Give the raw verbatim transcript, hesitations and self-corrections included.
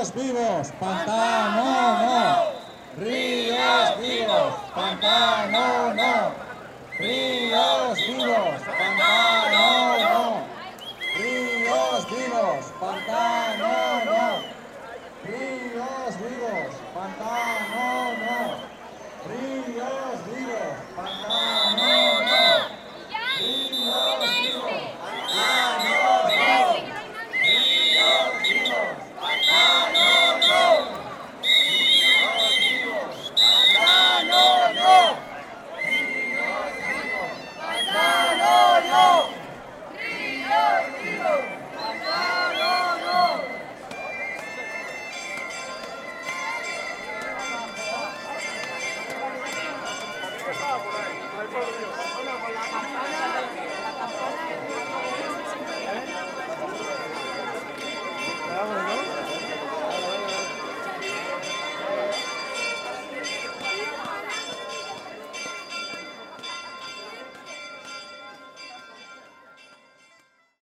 Ríos vivos, pantano no. Ríos vivos, pantano no. Ríos vivos, pantano no. Ríos vivos, pantano no. Ríos vivos, pantano no. Ríos vivos, pantano no. Ríos vivos, pantano no. Ríos vivos, pantano no. Ríos vivos, pantano no. Ríos vivos, pantano no. Ríos vivos, pantano no. Por ahí, por ahí, por Dios. Con la campana.